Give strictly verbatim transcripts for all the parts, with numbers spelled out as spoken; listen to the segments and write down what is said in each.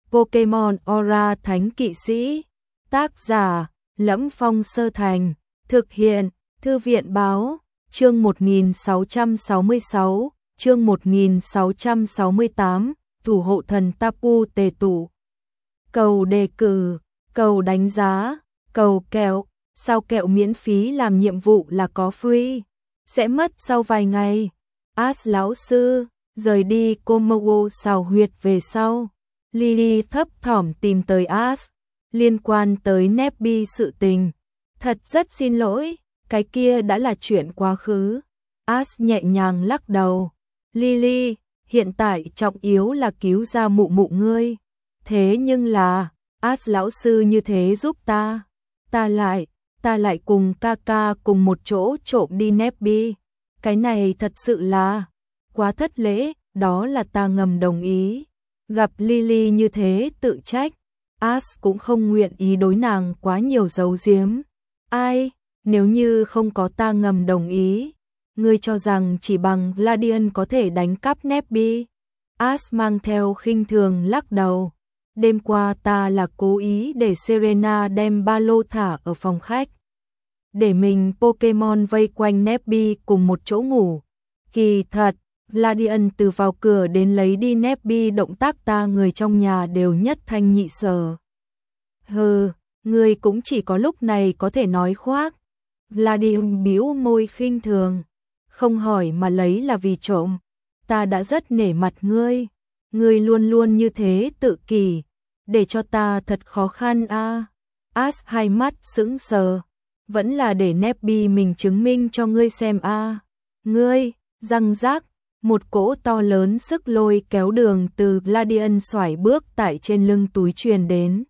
Pokemon Aura Thánh Kỵ Sĩ. Tác giả: Lẫm Phong Sơ Thành. Thực hiện: Thư viện Báo. Chương một nghìn sáu trăm sáu mươi sáu, chương một nghìn sáu trăm sáu mươi tám, Thủ hộ thần Tapu tề tụ. Cầu đề cử, cầu đánh giá, cầu kẹo, sao kẹo miễn phí làm nhiệm vụ là có free, sẽ mất sau vài ngày. Ash lão sư, rời đi Komodo xào huyệt về sau. Lily thấp thỏm tìm tới Ash, liên quan tới Nebby sự tình. Thật rất xin lỗi, cái kia đã là chuyện quá khứ. Ash nhẹ nhàng lắc đầu. Lily, hiện tại trọng yếu là cứu ra mụ mụ ngươi. Thế nhưng là, Ash lão sư như thế giúp ta. Ta lại, ta lại cùng ca ca cùng một chỗ trộm đi Nebby. Cái này thật sự là quá thất lễ, đó là ta ngầm đồng ý. Gặp Lily như thế tự trách, Ash cũng không nguyện ý đối nàng quá nhiều giấu giếm. Ai, nếu như không có ta ngầm đồng ý, ngươi cho rằng chỉ bằng Gladian có thể đánh cắp Nebby? Ash mang theo khinh thường lắc đầu. Đêm qua ta là cố ý để Serena đem ba lô thả ở phòng khách, để mình Pokemon vây quanh Nebby cùng một chỗ ngủ. Kỳ thật, Gladian từ vào cửa đến lấy đi Nebby động tác ta người trong nhà đều nhất thanh nhị sở. Hừ, ngươi cũng chỉ có lúc này có thể nói khoác. Gladian bĩu môi khinh thường. Không hỏi mà lấy là vì trộm. Ta đã rất nể mặt ngươi. Ngươi luôn luôn như thế tự kỷ, để cho ta thật khó khăn a. À. Ash hai mắt sững sờ. Vẫn là để Nebby mình chứng minh cho ngươi xem a. À. Ngươi, răng rác, một cỗ to lớn sức lôi kéo đường từ Gladian xoải bước tại trên lưng túi truyền đến.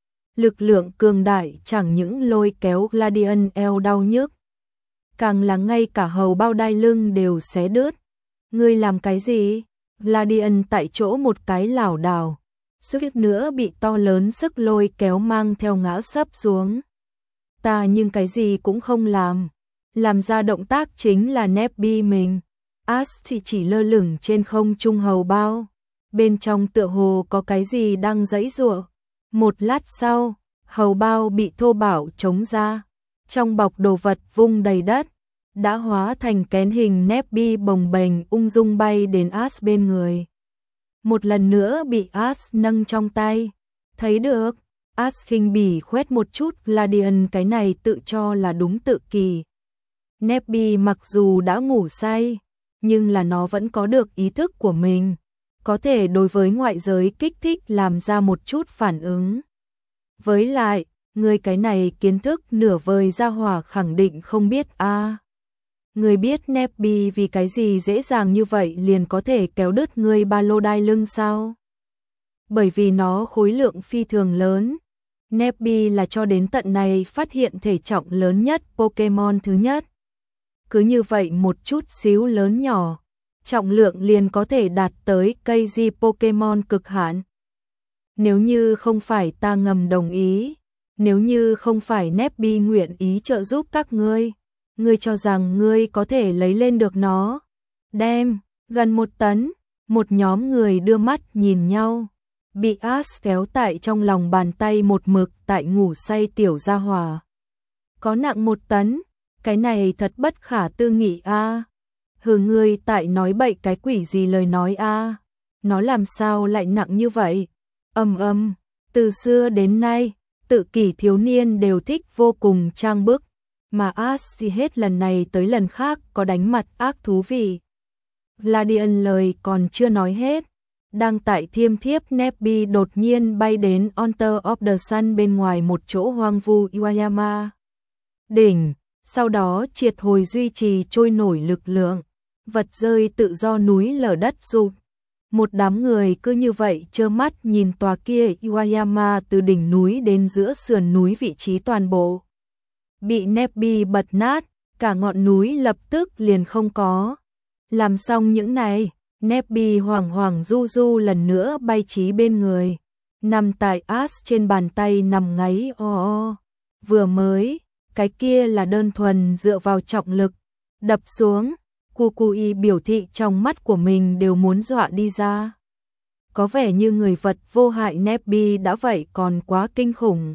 Lực lượng cường đại chẳng những lôi kéo Gladian eo đau nhức, càng là ngay cả hầu bao đai lưng đều xé đứt. Ngươi làm cái gì? Gladian tại chỗ một cái lảo đảo, suýt nữa bị to lớn sức lôi kéo mang theo ngã sấp xuống. Ta nhưng cái gì cũng không làm. Làm ra động tác chính là Nebby mình. Ash chỉ chỉ lơ lửng trên không trung hầu bao. Bên trong tựa hồ có cái gì đang giãy giụa. Một lát sau, hầu bao bị thô bạo chống ra. Trong bọc đồ vật vung đầy đất, đã hóa thành kén hình Nebby bồng bềnh ung dung bay đến Ash bên người. Một lần nữa bị Ash nâng trong tay. Thấy được, Ash khinh bỉ khoét một chút Gladian cái này tự cho là đúng tự kỳ. Nebby mặc dù đã ngủ say, nhưng là nó vẫn có được ý thức của mình, có thể đối với ngoại giới kích thích làm ra một chút phản ứng. Với lại, người cái này kiến thức nửa vời ra hỏa khẳng định không biết a. À. Người biết Nebby vì cái gì dễ dàng như vậy liền có thể kéo đứt người ba lô đai lưng sao? Bởi vì nó khối lượng phi thường lớn. Nebby là cho đến tận này phát hiện thể trọng lớn nhất Pokemon thứ nhất. Cứ như vậy một chút xíu lớn nhỏ, trọng lượng liền có thể đạt tới cây di Pokemon cực hạn. Nếu như không phải ta ngầm đồng ý, nếu như không phải Nebby nguyện ý trợ giúp các ngươi, ngươi cho rằng ngươi có thể lấy lên được nó? Đem, gần một tấn, một nhóm người đưa mắt nhìn nhau, bị Ash kéo tại trong lòng bàn tay một mực tại ngủ say tiểu gia hỏa. Có nặng một tấn, cái này thật bất khả tư nghị a. À. Hừ, ngươi tại nói bậy cái quỷ gì lời nói a? À. Nó làm sao lại nặng như vậy? Ầm ầm, từ xưa đến nay, tự kỷ thiếu niên đều thích vô cùng trang bức, mà Ash hết lần này tới lần khác có đánh mặt ác thú vị. Gladian lời còn chưa nói hết, đang tại thiêm thiếp Nebby đột nhiên bay đến Altar of the Sun bên ngoài một chỗ hoang vu Iwayama đỉnh, sau đó triệt hồi duy trì trôi nổi lực lượng, vật rơi tự do núi lở đất sụp. Một đám người cứ như vậy trơ mắt nhìn tòa kia Iwayama từ đỉnh núi đến giữa sườn núi vị trí toàn bộ bị Nebby bật nát, cả ngọn núi lập tức liền không có. Làm xong những này, Nebby hoảng hoảng du du lần nữa bay trí bên người, nằm tại Ash trên bàn tay nằm ngáy o o. Vừa mới, cái kia là đơn thuần dựa vào trọng lực đập xuống. Kukui biểu thị trong mắt của mình đều muốn dọa đi ra. có vẻ như người vật vô hại Nebby đã vậy còn quá kinh khủng.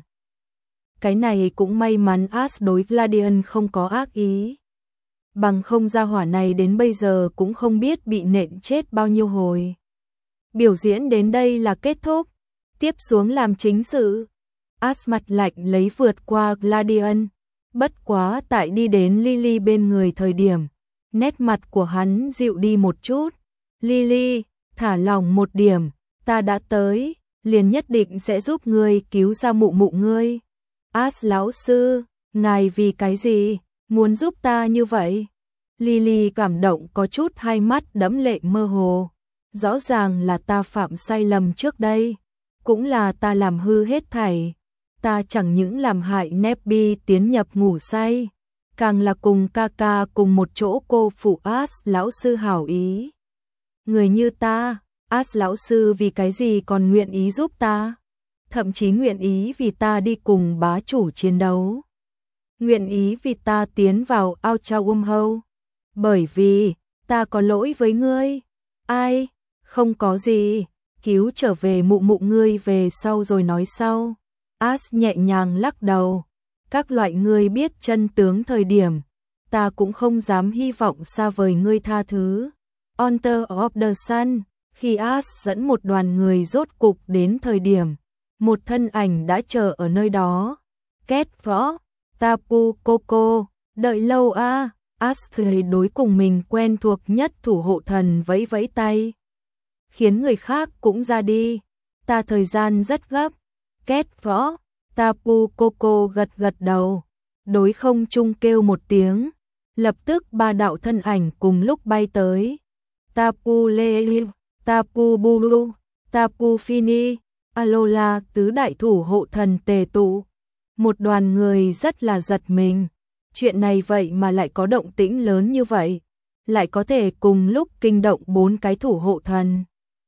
Cái này cũng may mắn Ash đối Gladian không có ác ý. Bằng không gia hỏa này đến bây giờ cũng không biết bị nện chết bao nhiêu hồi. Biểu diễn đến đây là kết thúc, tiếp xuống làm chính sự. Ash mặt lạnh lấy vượt qua Gladian, bất quá tại đi đến Lily bên người thời điểm, nét mặt của hắn dịu đi một chút. Lily, thả lỏng một điểm, ta đã tới, liền nhất định sẽ giúp ngươi cứu ra mụ mụ ngươi. Ash lão sư, ngài vì cái gì, muốn giúp ta như vậy? Lily cảm động có chút hai mắt đẫm lệ mơ hồ. Rõ ràng là ta phạm sai lầm trước đây, cũng là ta làm hư hết thảy. Ta chẳng những làm hại Nebby tiến nhập ngủ say, càng là cùng ca ca cùng một chỗ cô phụ Ash lão sư hảo ý. Người như ta, Ash lão sư vì cái gì còn nguyện ý giúp ta? Thậm chí nguyện ý vì ta đi cùng bá chủ chiến đấu. Nguyện ý vì ta tiến vào Outer Wormhole. Bởi vì, ta có lỗi với ngươi. Ai? Không có gì. Cứu trở về mụ mụ ngươi về sau rồi nói sau. Ash nhẹ nhàng lắc đầu. Các loại ngươi biết chân tướng thời điểm, ta cũng không dám hy vọng xa vời ngươi tha thứ. Hunter of the Sun, khi Ash dẫn một đoàn người rốt cục đến thời điểm, một thân ảnh đã chờ ở nơi đó. Kết võ, Tapu Koko, đợi lâu a. À. Ash cười đối cùng mình quen thuộc nhất thủ hộ thần vẫy vẫy tay, khiến người khác cũng ra đi. Ta thời gian rất gấp. Kết võ, Tapu Koko gật gật đầu, đối không trung kêu một tiếng, lập tức ba đạo thân ảnh cùng lúc bay tới. Tapu Lele, Tapu Bulu, Tapu Fini, Alola tứ đại thủ hộ thần tề tụ. Một đoàn người rất là giật mình. Chuyện này vậy mà lại có động tĩnh lớn như vậy, lại có thể cùng lúc kinh động bốn cái thủ hộ thần.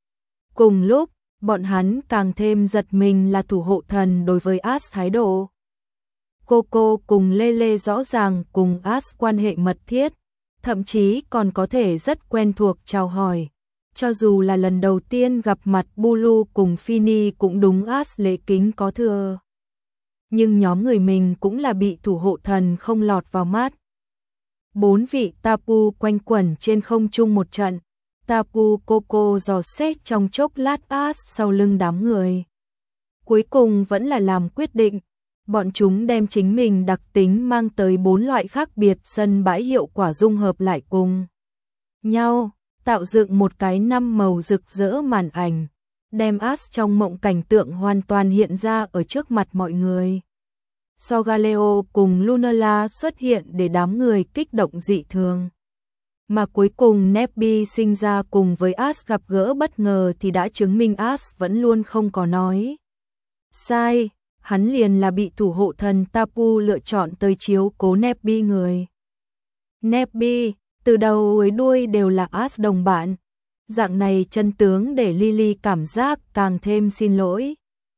Cùng lúc, bọn hắn càng thêm giật mình là thủ hộ thần đối với Ash thái độ. Coco cùng Lele rõ ràng cùng Ash quan hệ mật thiết, thậm chí còn có thể rất quen thuộc chào hỏi. Cho dù là lần đầu tiên gặp mặt Bulu cùng Fini cũng đúng Ash lễ kính có thừa. Nhưng nhóm người mình cũng là bị thủ hộ thần không lọt vào mắt. Bốn vị Tapu quanh quẩn trên không trung một trận. Tapu Koko dò xét trong chốc lát Ash sau lưng đám người. Cuối cùng vẫn là làm quyết định. Bọn chúng đem chính mình đặc tính mang tới bốn loại khác biệt sân bãi hiệu quả dung hợp lại cùng nhau, tạo dựng một cái năm màu rực rỡ màn ảnh, đem Ash trong mộng cảnh tượng hoàn toàn hiện ra ở trước mặt mọi người. Solgaleo cùng Lunala xuất hiện để đám người kích động dị thường. Mà cuối cùng Nebby sinh ra cùng với Ash gặp gỡ bất ngờ thì đã chứng minh Ash vẫn luôn không có nói sai, hắn liền là bị thủ hộ thần Tapu lựa chọn tới chiếu cố Nebby người. Nebby, từ đầu tới đuôi đều là Ash đồng bạn. Dạng này chân tướng để Lily cảm giác càng thêm xin lỗi.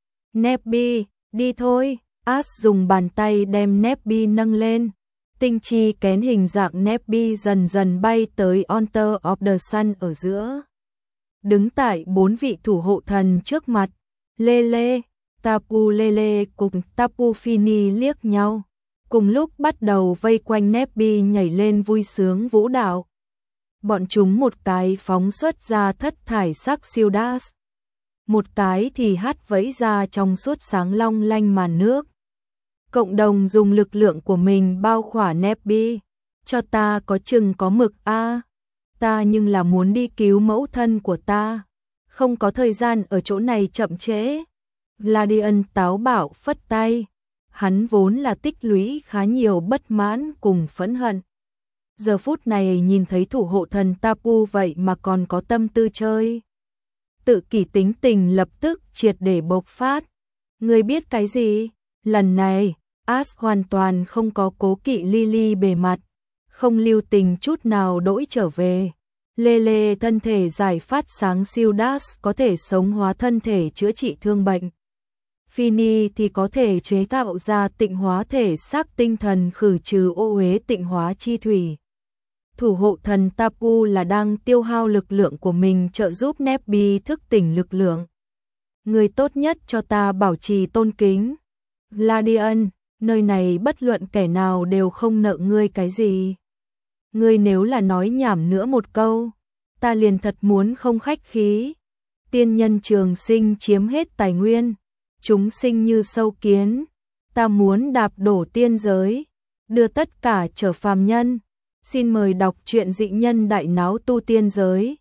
Nebby, đi thôi. Ash dùng bàn tay đem Nebby nâng lên. Tinh chi kén hình dạng Nebby dần dần bay tới Hunter of the Sun ở giữa. Đứng tại bốn vị thủ hộ thần trước mặt, Lele, Tapu Lele cùng Tapu Fini liếc nhau, cùng lúc bắt đầu vây quanh Nebby nhảy lên vui sướng vũ đạo. Bọn chúng một cái phóng xuất ra thất thải sắc siêu đas, một cái thì hát vẫy ra trong suốt sáng long lanh màn nước. Cộng đồng dùng lực lượng của mình bao khỏa Nebby. Cho ta có chừng có mực a, à, ta nhưng là muốn đi cứu mẫu thân của ta, không có thời gian ở chỗ này chậm trễ. Gladian táo bạo phất tay, hắn vốn là tích lũy khá nhiều bất mãn cùng phẫn hận. Giờ phút này nhìn thấy thủ hộ thần Tapu vậy mà còn có tâm tư chơi. Tự kỷ tính tình lập tức triệt để bộc phát. Ngươi biết cái gì? Lần này, Ash hoàn toàn không có cố kỵ Lily bề mặt, không lưu tình chút nào đỗi trở về. Lele thân thể giải phát sáng siêu đas có thể sống hóa thân thể chữa trị thương bệnh. Fini thì có thể chế tạo ra tịnh hóa thể xác tinh thần khử trừ ô uế tịnh hóa chi thủy. thủ hộ thần Tapu là đang tiêu hao lực lượng của mình trợ giúp Nebi thức tỉnh lực lượng. Người tốt nhất cho ta bảo trì tôn kính. Gladian, nơi này bất luận kẻ nào đều không nợ ngươi cái gì. Ngươi nếu là nói nhảm nữa một câu, ta liền thật muốn không khách khí. Tiên nhân trường sinh chiếm hết tài nguyên, chúng sinh như sâu kiến, ta muốn đạp đổ tiên giới, đưa tất cả trở phàm nhân. Xin mời đọc truyện Dị Nhân Đại Náo Tu Tiên Giới.